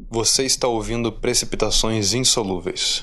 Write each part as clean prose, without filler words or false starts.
Você está ouvindo Precipitações Insolúveis.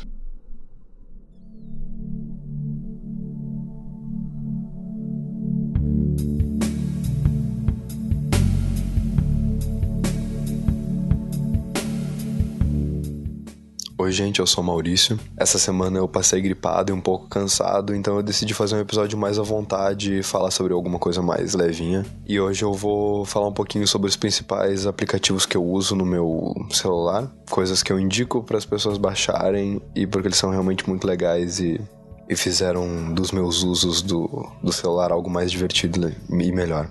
Oi gente, eu sou o Maurício. Essa semana eu passei gripado e um pouco cansado, então eu decidi fazer um episódio mais à vontade e falar sobre alguma coisa mais levinha. E hoje eu vou falar um pouquinho sobre os principais aplicativos que eu uso no meu celular, coisas que eu indico para as pessoas baixarem e porque eles são realmente muito legais e fizeram dos meus usos do celular algo mais divertido e melhor.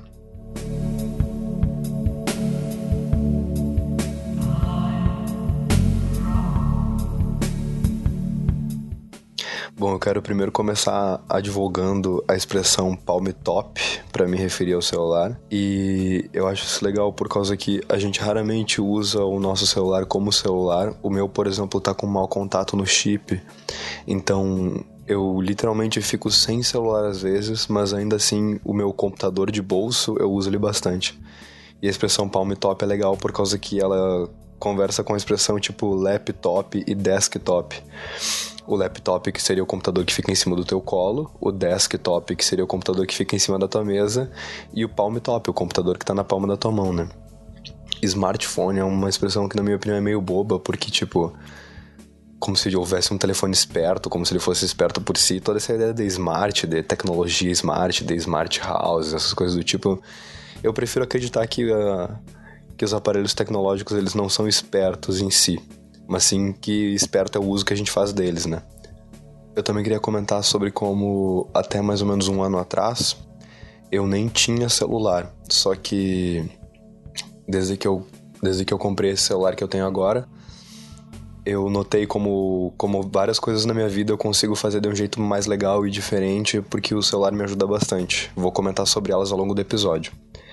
Bom, eu quero primeiro começar advogando a expressão palm top para me referir ao celular. E eu acho isso legal por causa que a gente raramente usa o nosso celular como celular. O meu, por exemplo, tá com mau contato no chip. Então, eu literalmente fico sem celular às vezes, mas ainda assim o meu computador de bolso eu uso ele bastante. E a expressão palm top é legal por causa que ela conversa com a expressão tipo laptop e desktop. O laptop, que seria o computador que fica em cima do teu colo, o desktop, que seria o computador que fica em cima da tua mesa, e o palm top, o computador que tá na palma da tua mão, né? Smartphone é uma expressão que, na minha opinião, é meio boba, porque, tipo, como se houvesse um telefone esperto, como se ele fosse esperto por si, toda essa ideia de smart, de tecnologia smart, de smart house, essas coisas do tipo, eu prefiro acreditar que os aparelhos tecnológicos, eles não são espertos em si, mas sim que esperto é o uso que a gente faz deles, né? Eu também queria comentar sobre como até mais ou menos um ano atrás eu nem tinha celular, só que desde que eu comprei esse celular que eu tenho agora, eu notei como várias coisas na minha vida eu consigo fazer de um jeito mais legal e diferente, porque o celular me ajuda bastante. Vou comentar sobre elas ao longo do episódio.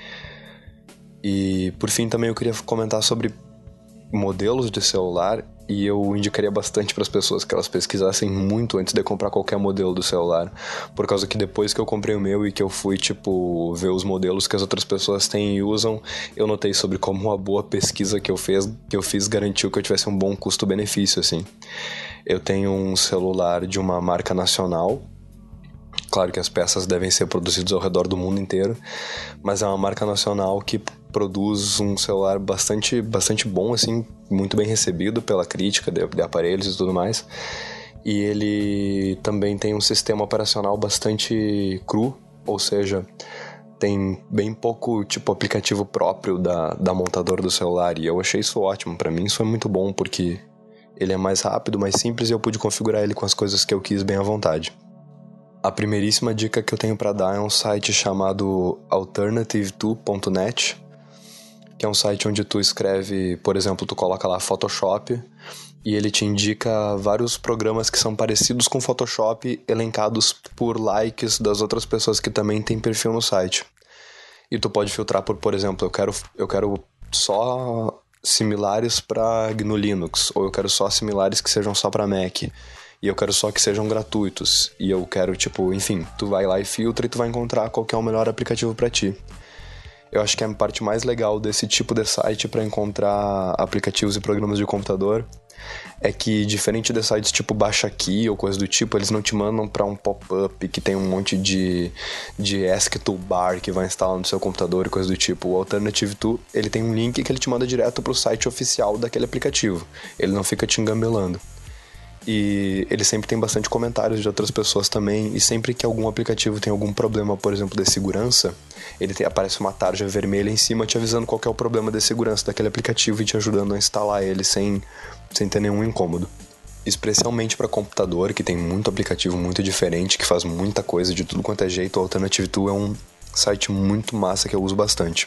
E por fim também eu queria comentar sobre modelos de celular, e eu indicaria bastante para as pessoas que elas pesquisassem muito antes de comprar qualquer modelo do celular, por causa que depois que eu comprei o meu e que eu fui, tipo, ver os modelos que as outras pessoas têm e usam, eu notei sobre como uma boa pesquisa que eu fiz garantiu que eu tivesse um bom custo-benefício, assim. Eu tenho um celular de uma marca nacional. Claro que as peças devem ser produzidas ao redor do mundo inteiro, mas é uma marca nacional que produz um celular bastante bom, assim, muito bem recebido pela crítica de aparelhos e tudo mais. E ele também tem um sistema operacional bastante cru, ou seja, tem bem pouco tipo aplicativo próprio da montadora do celular, e eu achei isso ótimo. Para mim isso foi muito bom, porque ele é mais rápido, mais simples, e eu pude configurar ele com as coisas que eu quis bem à vontade. A primeiríssima dica que eu tenho para dar é um site chamado alternative2.net, que é um site onde tu escreve, por exemplo, tu coloca lá Photoshop e ele te indica vários programas que são parecidos com Photoshop, elencados por likes das outras pessoas que também têm perfil no site. E tu pode filtrar por exemplo, eu quero só similares para GNU Linux, ou eu quero só similares que sejam só para Mac. E eu quero só que sejam gratuitos. E eu quero, tipo, enfim, tu vai lá e filtra e tu vai encontrar qual que é o melhor aplicativo pra ti. Eu acho que a parte mais legal desse tipo de site para encontrar aplicativos e programas de computador é que, diferente de sites tipo Baixa Aqui ou coisa do tipo, eles não te mandam para um pop-up que tem um monte de ESC toolbar que vai instalar no seu computador e coisa do tipo. O Alternative 2, ele tem um link que ele te manda direto pro site oficial daquele aplicativo. Ele não fica te engambelando. E ele sempre tem bastante comentários de outras pessoas também, e sempre que algum aplicativo tem algum problema, por exemplo, de segurança, aparece uma tarja vermelha em cima te avisando qual que é o problema de segurança daquele aplicativo e te ajudando a instalar ele sem ter nenhum incômodo. Especialmente para computador, que tem muito aplicativo muito diferente, que faz muita coisa de tudo quanto é jeito, o Alternative 2 é um site muito massa que eu uso bastante.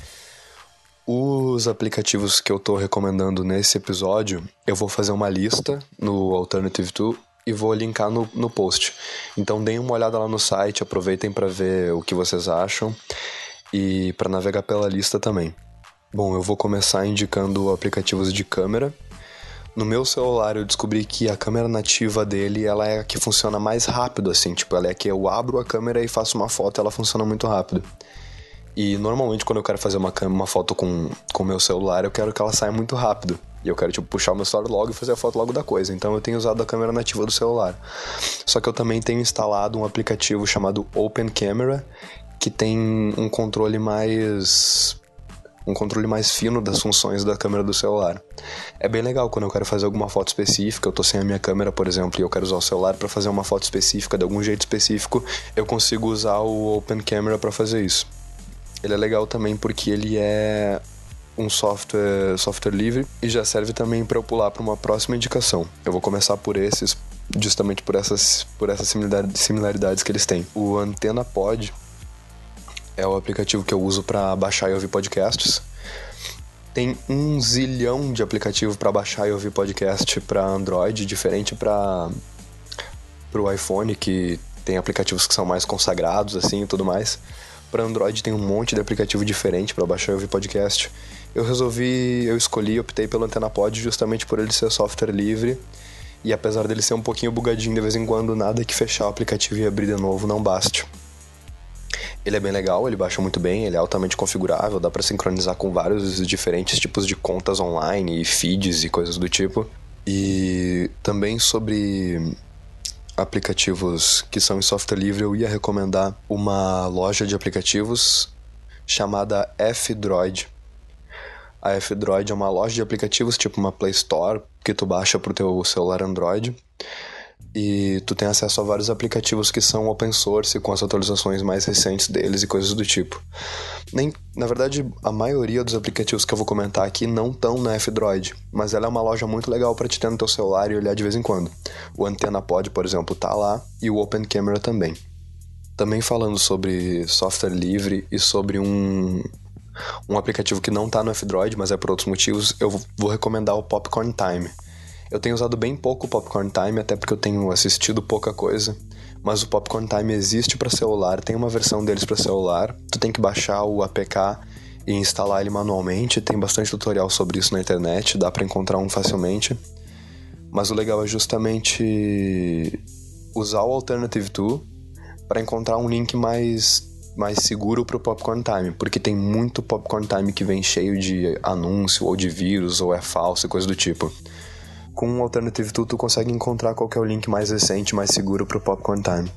Os aplicativos que eu tô recomendando nesse episódio, eu vou fazer uma lista no Alternative 2 e vou linkar no post. Então deem uma olhada lá no site, aproveitem para ver o que vocês acham e para navegar pela lista também. Bom, eu vou começar indicando aplicativos de câmera. No meu celular eu descobri que a câmera nativa dele, ela é a que funciona mais rápido, assim, tipo, ela é a que eu abro a câmera e faço uma foto e ela funciona muito rápido. E normalmente quando eu quero fazer uma foto com o meu celular, eu quero que ela saia muito rápido. E eu quero, tipo, puxar o meu celular logo e fazer a foto logo da coisa. Então eu tenho usado a câmera nativa do celular. Só que eu também tenho instalado um aplicativo chamado Open Camera, que tem um controle mais fino das funções da câmera do celular. É bem legal quando eu quero fazer alguma foto específica, eu tô sem a minha câmera, por exemplo, e eu quero usar o celular para fazer uma foto específica, de algum jeito específico, eu consigo usar o Open Camera para fazer isso. Ele é legal também porque ele é um software livre e já serve também para eu pular para uma próxima indicação. Eu vou começar por esses, justamente por essas similaridades que eles têm. O AntennaPod é o aplicativo que eu uso para baixar e ouvir podcasts. Tem 1 zilhão de aplicativo para baixar e ouvir podcast para Android, diferente para o iPhone, que tem aplicativos que são mais consagrados assim e tudo mais. Para Android tem um monte de aplicativo diferente para baixar e ouvir podcast. Eu optei pelo AntennaPod justamente por ele ser software livre. E apesar dele ser um pouquinho bugadinho de vez em quando, nada que fechar o aplicativo e abrir de novo não baste. Ele é bem legal, ele baixa muito bem, ele é altamente configurável, dá para sincronizar com vários diferentes tipos de contas online e feeds e coisas do tipo. E também sobre aplicativos que são em software livre, eu ia recomendar uma loja de aplicativos chamada F-Droid. A F-Droid é uma loja de aplicativos, tipo uma Play Store, que tu baixa pro teu celular Android. E tu tem acesso a vários aplicativos que são open source, com as atualizações mais recentes deles e coisas do tipo. Na verdade, a maioria dos aplicativos que eu vou comentar aqui não estão na F-Droid, mas ela é uma loja muito legal para te ter no teu celular e olhar de vez em quando. O AntennaPod, por exemplo, tá lá, e o Open Camera também. Também falando sobre software livre e sobre um aplicativo que não tá no F-Droid, mas é por outros motivos, eu vou recomendar o Popcorn Time. Eu tenho usado bem pouco o Popcorn Time, até porque eu tenho assistido pouca coisa, mas o Popcorn Time existe para celular, tem uma versão deles para celular, tu tem que baixar o APK e instalar ele manualmente, tem bastante tutorial sobre isso na internet, dá para encontrar um facilmente, mas o legal é justamente usar o Alternative To para encontrar um link mais seguro pro Popcorn Time, porque tem muito Popcorn Time que vem cheio de anúncio ou de vírus ou é falso e coisa do tipo. Com o Alternative To, tu consegue encontrar qual que é o link mais recente, mais seguro pro Popcorn Time.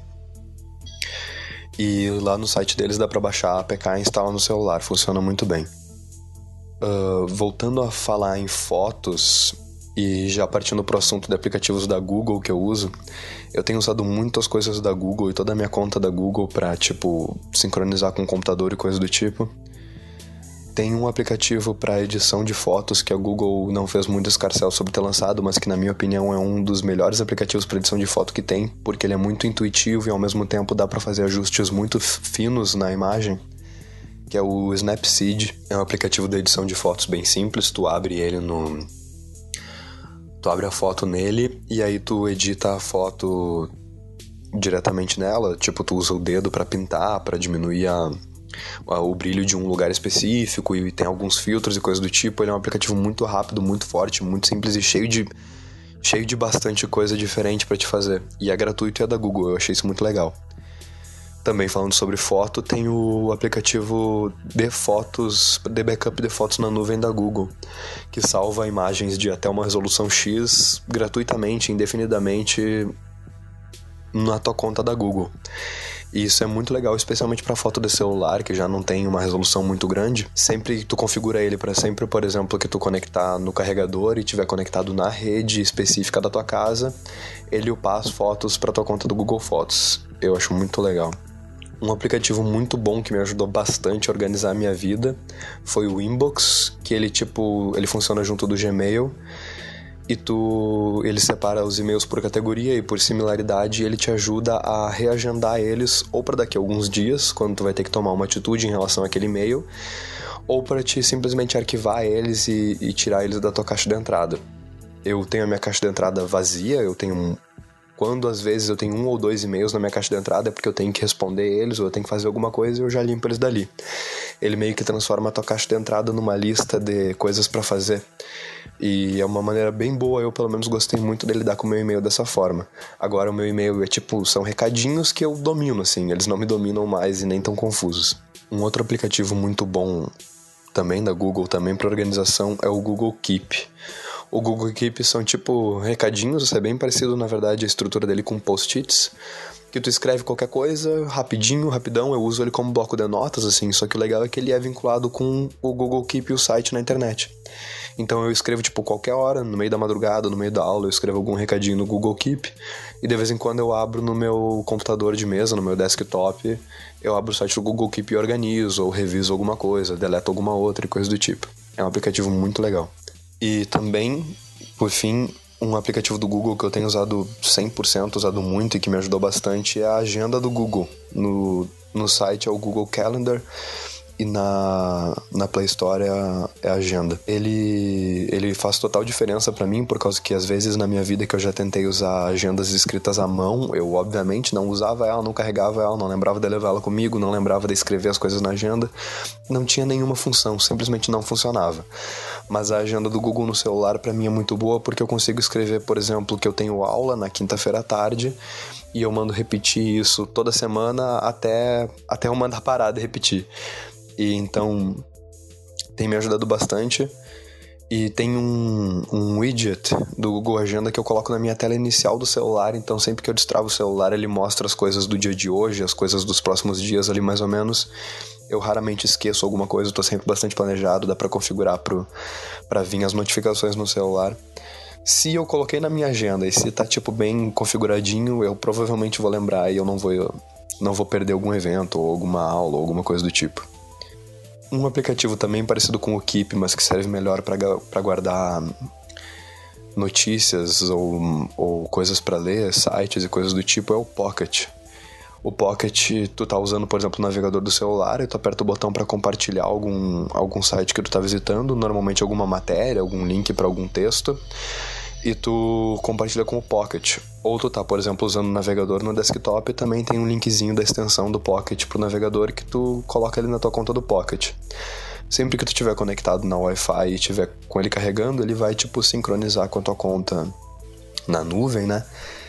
E lá no site deles dá pra baixar a APK e instalar no celular, funciona muito bem. Voltando a falar em fotos, e já partindo pro assunto de aplicativos da Google que eu uso, eu tenho usado muitas coisas da Google e toda a minha conta da Google pra, tipo, sincronizar com o computador e coisa do tipo. Tem um aplicativo para edição de fotos que a Google não fez muito escarcéu sobre ter lançado, mas que na minha opinião é um dos melhores aplicativos para edição de foto que tem, porque ele é muito intuitivo e ao mesmo tempo dá para fazer ajustes muito finos na imagem, que é o Snapseed. É um aplicativo de edição de fotos bem simples, tu abre a foto nele e aí tu edita a foto diretamente nela, tipo tu usa o dedo para pintar, para diminuir o brilho de um lugar específico e tem alguns filtros e coisas do tipo. Ele é um aplicativo muito rápido, muito forte, muito simples e cheio de bastante coisa diferente pra te fazer. E é gratuito e é da Google, eu achei isso muito legal. Também falando sobre foto, tem o aplicativo de fotos, de backup de fotos na nuvem da Google, que salva imagens de até uma resolução X gratuitamente, indefinidamente na tua conta da Google. E isso é muito legal, especialmente para foto de celular, que já não tem uma resolução muito grande. Sempre tu configura ele para sempre, por exemplo, que tu conectar no carregador e tiver conectado na rede específica da tua casa, ele upa as fotos para tua conta do Google Fotos. Eu acho muito legal. Um aplicativo muito bom que me ajudou bastante a organizar a minha vida foi o Inbox, que ele funciona junto do Gmail. E ele separa os e-mails por categoria e por similaridade, e ele te ajuda a reagendar eles ou para daqui a alguns dias, quando tu vai ter que tomar uma atitude em relação àquele e-mail, ou para te simplesmente arquivar eles e tirar eles da tua caixa de entrada. Eu tenho a minha caixa de entrada vazia, quando às vezes eu tenho 1 ou 2 e-mails na minha caixa de entrada é porque eu tenho que responder eles ou eu tenho que fazer alguma coisa e eu já limpo eles dali. Ele meio que transforma a tua caixa de entrada numa lista de coisas pra fazer. E é uma maneira bem boa, eu pelo menos gostei muito de lidar com o meu e-mail dessa forma. Agora o meu e-mail são recadinhos que eu domino, assim, eles não me dominam mais e nem tão confusos. Um outro aplicativo muito bom também da Google, também para organização, é o Google Keep. O Google Keep são tipo recadinhos, é bem parecido na verdade a estrutura dele com post-its, que tu escreve qualquer coisa, rapidinho, rapidão, eu uso ele como bloco de notas, assim, só que o legal é que ele é vinculado com o Google Keep e o site na internet. Então eu escrevo, tipo, qualquer hora, no meio da madrugada, no meio da aula, eu escrevo algum recadinho no Google Keep, e de vez em quando eu abro no meu computador de mesa, no meu desktop, eu abro o site do Google Keep e organizo, ou reviso alguma coisa, deleto alguma outra e coisa do tipo. É um aplicativo muito legal. E também, por fim, um aplicativo do Google que eu tenho usado 100%, usado muito e que me ajudou bastante é a agenda do Google. No site é o Google Calendar e na Play Store é a agenda. Ele faz total diferença pra mim, por causa que às vezes na minha vida que eu já tentei usar agendas escritas à mão, eu obviamente não usava ela, não carregava ela, não lembrava de levar ela comigo, não lembrava de escrever as coisas na agenda, não tinha nenhuma função, simplesmente não funcionava. Mas a agenda do Google no celular pra mim é muito boa, porque eu consigo escrever, por exemplo, que eu tenho aula na quinta-feira à tarde, e eu mando repetir isso toda semana até eu mandar parar de repetir. E então tem me ajudado bastante. E tem um widget do Google Agenda que eu coloco na minha tela inicial do celular. Então sempre que eu destravo o celular, ele mostra as coisas do dia de hoje, as coisas dos próximos dias ali mais ou menos. Eu raramente esqueço alguma coisa, eu tô sempre bastante planejado, dá pra configurar pra vir as notificações no celular. Se eu coloquei na minha agenda e se tá tipo bem configuradinho, eu provavelmente vou lembrar e eu não vou perder algum evento ou alguma aula ou alguma coisa do tipo. Um aplicativo também parecido com o Keep, mas que serve melhor para guardar notícias ou coisas para ler, sites e coisas do tipo, é o Pocket. O Pocket, tu tá usando, por exemplo, o navegador do celular e tu aperta o botão para compartilhar algum site que tu tá visitando, normalmente alguma matéria, algum link para algum texto, e tu compartilha com o Pocket. Ou tu tá, por exemplo, usando o navegador no desktop e também tem um linkzinho da extensão do Pocket pro navegador que tu coloca ali na tua conta do Pocket. Sempre que tu estiver conectado na Wi-Fi e estiver com ele carregando, ele vai, tipo, sincronizar com a tua conta na nuvem, né?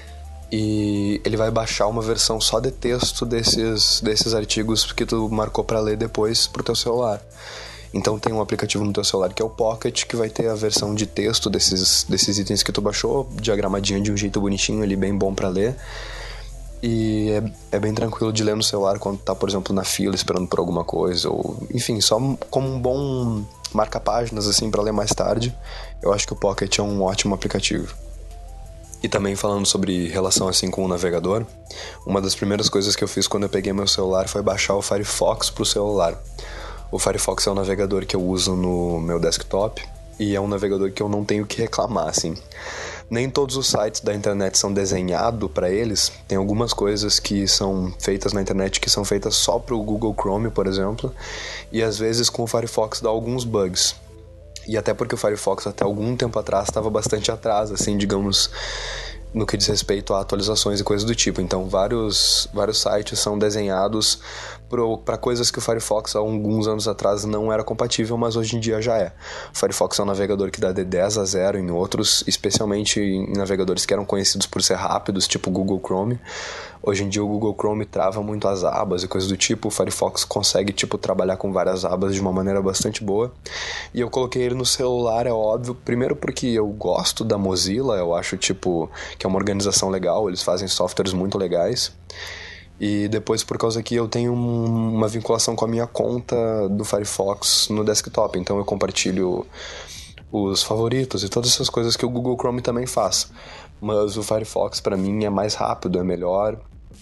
E ele vai baixar uma versão só de texto desses artigos que tu marcou para ler depois pro teu celular. Então tem um aplicativo no teu celular que é o Pocket, que vai ter a versão de texto desses itens que tu baixou, diagramadinho de um jeito bonitinho ali, bem bom para ler. E é bem tranquilo de ler no celular quando tá, por exemplo, na fila esperando por alguma coisa, ou enfim, só como um bom marca-páginas assim para ler mais tarde. Eu acho que o Pocket é um ótimo aplicativo. E também falando sobre relação assim com o navegador, uma das primeiras coisas que eu fiz quando eu peguei meu celular foi baixar o Firefox pro celular. O Firefox é um navegador que eu uso no meu desktop e é um navegador que eu não tenho que reclamar, assim. Nem todos os sites da internet são desenhados para eles. Tem algumas coisas que são feitas na internet que são feitas só pro Google Chrome, por exemplo, e às vezes com o Firefox dá alguns bugs. E até porque o Firefox até algum tempo atrás estava bastante atrás, assim, digamos, no que diz respeito a atualizações e coisas do tipo. Então vários sites são desenhados para coisas que o Firefox há alguns anos atrás não era compatível, mas hoje em dia já é. O Firefox é um navegador que dá de 10 a 0 em outros, especialmente em navegadores que eram conhecidos por ser rápidos, tipo o Google Chrome. Hoje em dia o Google Chrome trava muito as abas e coisas do tipo, o Firefox consegue trabalhar com várias abas de uma maneira bastante boa. E eu coloquei ele no celular, é óbvio, primeiro porque eu gosto da Mozilla, eu acho que é uma organização legal, eles fazem softwares muito legais. E depois por causa que eu tenho uma vinculação com a minha conta do Firefox no desktop, então eu compartilho os favoritos e todas essas coisas que o Google Chrome também faz. Mas o Firefox pra mim é mais rápido, é melhor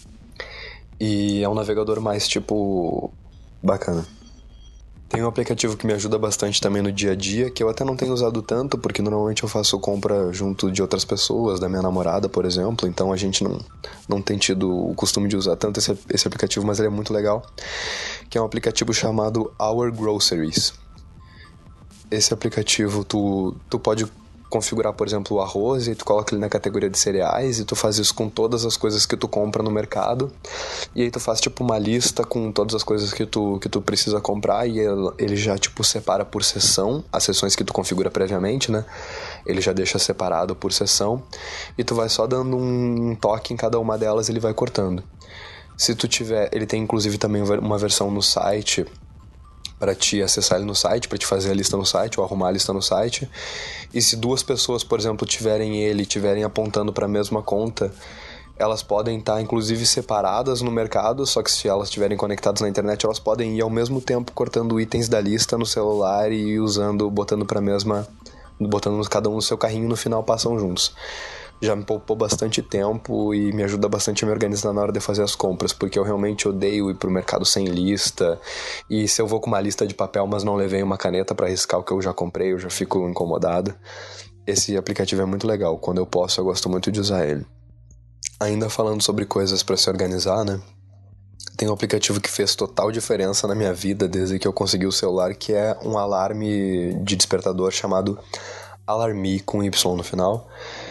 e é um navegador mais bacana. Tem um aplicativo que me ajuda bastante também no dia a dia, que eu até não tenho usado tanto, porque normalmente eu faço compra junto de outras pessoas, da minha namorada, por exemplo, então a gente não tem tido o costume de usar tanto esse aplicativo, mas ele é muito legal, que é um aplicativo chamado Our Groceries. Esse aplicativo, tu pode configurar, por exemplo, o arroz e tu coloca ele na categoria de cereais e tu faz isso com todas as coisas que tu compra no mercado e aí tu faz uma lista com todas as coisas que tu precisa comprar e ele já separa por seção, as seções que tu configura previamente, né? Ele já deixa separado por seção e tu vai só dando um toque em cada uma delas e ele vai cortando. Se tu tiver, ele tem inclusive também uma versão no site para te acessar ele no site, para te fazer a lista no site ou arrumar a lista no site. E se duas pessoas, por exemplo, tiverem apontando para a mesma conta, elas podem estar inclusive separadas no mercado, só que se elas estiverem conectadas na internet, elas podem ir ao mesmo tempo cortando itens da lista no celular e botando cada um no seu carrinho, no final passam juntos. Já me poupou bastante tempo e me ajuda bastante a me organizar na hora de fazer as compras, porque eu realmente odeio ir pro mercado sem lista, e se eu vou com uma lista de papel, mas não levei uma caneta para riscar o que eu já comprei, eu já fico incomodado. Esse aplicativo é muito legal, quando eu posso eu gosto muito de usar ele. Ainda falando sobre coisas para se organizar, né? Tem um aplicativo que fez total diferença na minha vida desde que eu consegui o celular, que é um alarme de despertador chamado Alarme com Y no final,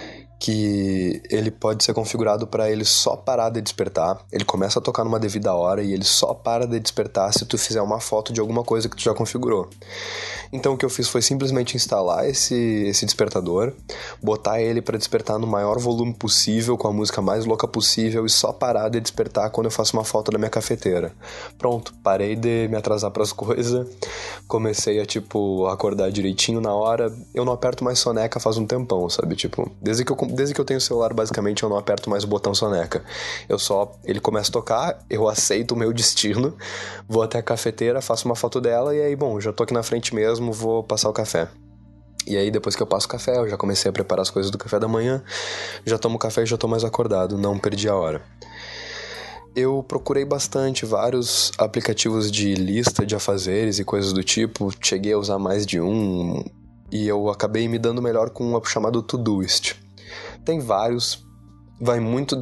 que ele pode ser configurado para ele só parar de despertar. Ele começa a tocar numa devida hora e ele só para de despertar se tu fizer uma foto de alguma coisa que tu já configurou. Então o que eu fiz foi simplesmente instalar esse despertador, botar ele para despertar no maior volume possível, com a música mais louca possível, e só parar de despertar quando eu faço uma foto da minha cafeteira. Pronto, parei de me atrasar pras coisas, comecei a, acordar direitinho na hora. Eu não aperto mais soneca faz um tempão, sabe? Desde que eu tenho o celular, basicamente, eu não aperto mais o botão soneca. Ele começa a tocar, eu aceito o meu destino, vou até a cafeteira, faço uma foto dela, e aí, bom, já tô aqui na frente mesmo, vou passar o café. E aí, depois que eu passo o café, eu já comecei a preparar as coisas do café da manhã, já tomo café e já tô mais acordado, não perdi a hora. Eu procurei bastante vários aplicativos de lista de afazeres e coisas do tipo, cheguei a usar mais de um, e eu acabei me dando melhor com um chamado Todoist. Tem vários, vai muito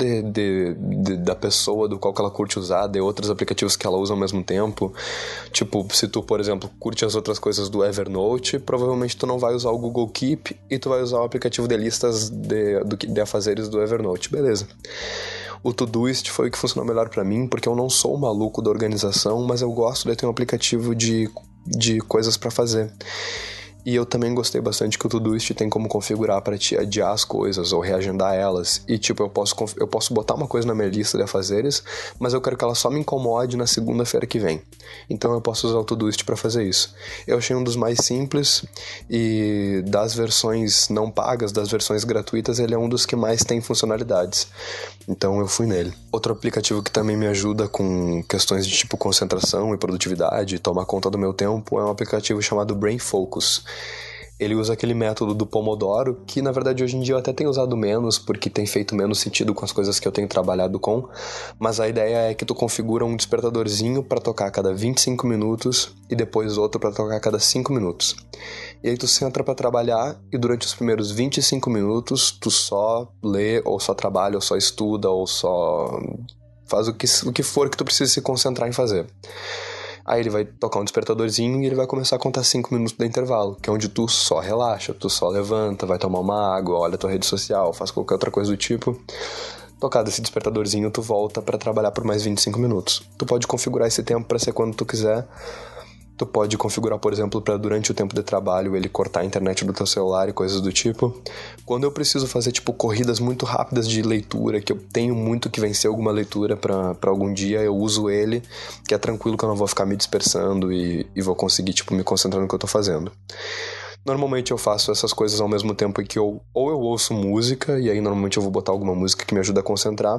da pessoa, do qual que ela curte usar, de outros aplicativos que ela usa ao mesmo tempo. Se tu, por exemplo, curte as outras coisas do Evernote, provavelmente tu não vai usar o Google Keep e tu vai usar o aplicativo de listas de afazeres do Evernote, beleza. O Todoist foi o que funcionou melhor pra mim, porque eu não sou o maluco da organização, mas eu gosto de ter um aplicativo de coisas pra fazer. E eu também gostei bastante que o Todoist tem como configurar para te adiar as coisas ou reagendar elas. E eu posso botar uma coisa na minha lista de afazeres, mas eu quero que ela só me incomode na segunda-feira que vem. Então eu posso usar o Todoist para fazer isso. Eu achei um dos mais simples, e das versões não pagas, das versões gratuitas, ele é um dos que mais tem funcionalidades. Então eu fui nele. Outro aplicativo que também me ajuda com questões de concentração e produtividade, tomar conta do meu tempo, é um aplicativo chamado Brain Focus. Ele usa aquele método do Pomodoro, que na verdade hoje em dia eu até tenho usado menos, porque tem feito menos sentido com as coisas que eu tenho trabalhado com, mas a ideia é que tu configura um despertadorzinho para tocar a cada 25 minutos e depois outro para tocar a cada 5 minutos. E aí tu senta para trabalhar e durante os primeiros 25 minutos tu só lê, ou só trabalha, ou só estuda, ou só faz o que for que tu precisa se concentrar em fazer. Aí ele vai tocar um despertadorzinho e ele vai começar a contar 5 minutos de intervalo, que é onde tu só relaxa, tu só levanta, vai tomar uma água, olha a tua rede social, faz qualquer outra coisa do tipo. Tocado esse despertadorzinho, tu volta pra trabalhar por mais 25 minutos. Tu pode configurar esse tempo pra ser quando tu quiser. Tu pode configurar, por exemplo, para durante o tempo de trabalho ele cortar a internet do teu celular e coisas do tipo. Quando eu preciso fazer, corridas muito rápidas de leitura, que eu tenho muito que vencer alguma leitura para algum dia, eu uso ele, que é tranquilo, que eu não vou ficar me dispersando e vou conseguir, me concentrar no que eu tô fazendo. Normalmente eu faço essas coisas ao mesmo tempo em que eu ouço música, e aí normalmente eu vou botar alguma música que me ajuda a concentrar,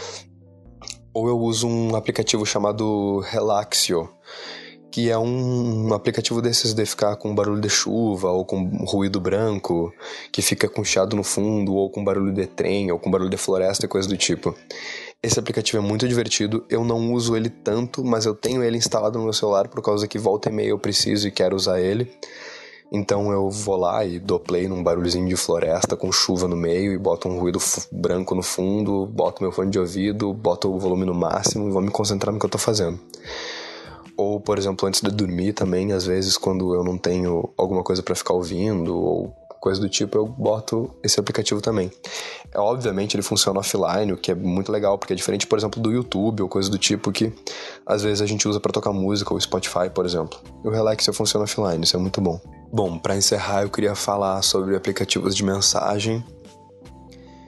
ou eu uso um aplicativo chamado Relaxio, que é um aplicativo desses de ficar com barulho de chuva, ou com ruído branco, que fica com chiado no fundo, ou com barulho de trem, ou com barulho de floresta e coisa do tipo. Esse aplicativo é muito divertido, eu não uso ele tanto, mas eu tenho ele instalado no meu celular por causa que volta e meia eu preciso e quero usar ele. Então eu vou lá e dou play num barulhozinho de floresta com chuva no meio e boto um ruído branco no fundo, boto meu fone de ouvido, boto o volume no máximo e vou me concentrar no que eu tô fazendo. Ou, por exemplo, antes de dormir também, às vezes, quando eu não tenho alguma coisa pra ficar ouvindo, ou coisa do tipo, eu boto esse aplicativo também. Obviamente, ele funciona offline, o que é muito legal, porque é diferente, por exemplo, do YouTube, ou coisa do tipo, que às vezes a gente usa pra tocar música, ou Spotify, por exemplo. E o Relaxio funciona offline, isso é muito bom. Bom, pra encerrar, eu queria falar sobre aplicativos de mensagem.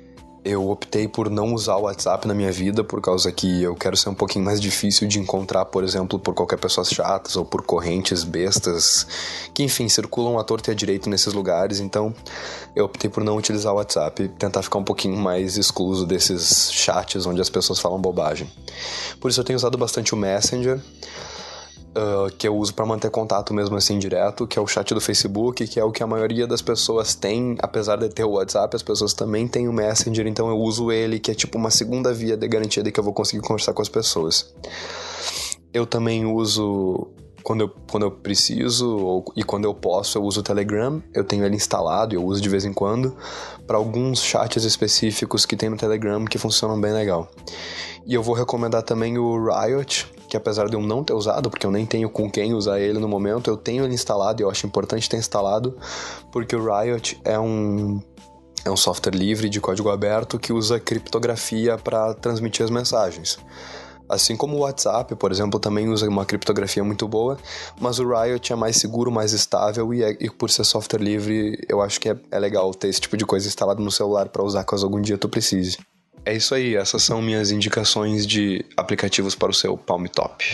Eu optei por não usar o WhatsApp na minha vida por causa que eu quero ser um pouquinho mais difícil de encontrar, por exemplo, por qualquer pessoas chatas ou por correntes bestas que, enfim, circulam à torta e à direita nesses lugares. Então, eu optei por não utilizar o WhatsApp e tentar ficar um pouquinho mais excluso desses chats onde as pessoas falam bobagem. Por isso eu tenho usado bastante o Messenger, que eu uso para manter contato mesmo assim direto, que é o chat do Facebook, que é o que a maioria das pessoas tem. Apesar de ter o WhatsApp, as pessoas também têm o Messenger, então eu uso ele, que é tipo uma segunda via de garantia de que eu vou conseguir conversar com as pessoas. Eu também uso, quando eu preciso e quando eu posso, eu uso o Telegram. Eu tenho ele instalado e eu uso de vez em quando para alguns chats específicos que tem no Telegram que funcionam bem legal. E eu vou recomendar também o Riot, que apesar de eu não ter usado, porque eu nem tenho com quem usar ele no momento, eu tenho ele instalado e eu acho importante ter instalado, porque o Riot é um software livre de código aberto que usa criptografia para transmitir as mensagens. Assim como o WhatsApp, por exemplo, também usa uma criptografia muito boa, mas o Riot é mais seguro, mais estável e por ser software livre, eu acho que é legal ter esse tipo de coisa instalado no celular para usar caso algum dia tu precise. É isso aí, essas são minhas indicações de aplicativos para o seu Palm Top.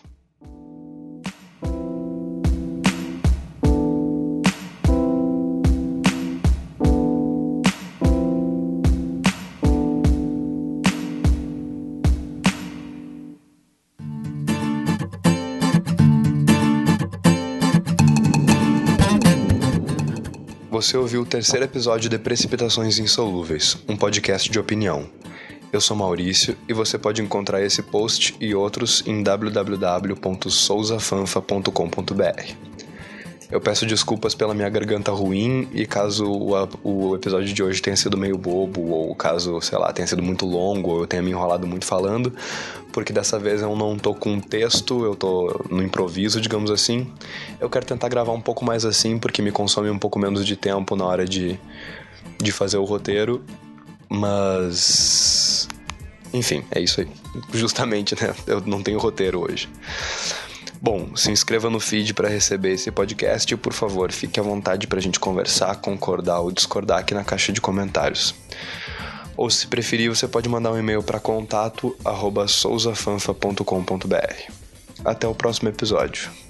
Você ouviu o terceiro episódio de Precipitações Insolúveis, um podcast de opinião. Eu sou Maurício e você pode encontrar esse post e outros em www.sousafanfa.com.br. Eu peço desculpas pela minha garganta ruim e caso o episódio de hoje tenha sido meio bobo ou caso, sei lá, tenha sido muito longo ou eu tenha me enrolado muito falando, porque dessa vez eu não tô com texto, eu tô no improviso, digamos assim. Eu quero tentar gravar um pouco mais assim porque me consome um pouco menos de tempo na hora de fazer o roteiro, mas... enfim, é isso aí. Justamente, né? Eu não tenho roteiro hoje. Bom, se inscreva no feed para receber esse podcast e, por favor, fique à vontade para a gente conversar, concordar ou discordar aqui na caixa de comentários. Ou, se preferir, você pode mandar um e-mail para contato@sousafanfa.com.br. Até o próximo episódio.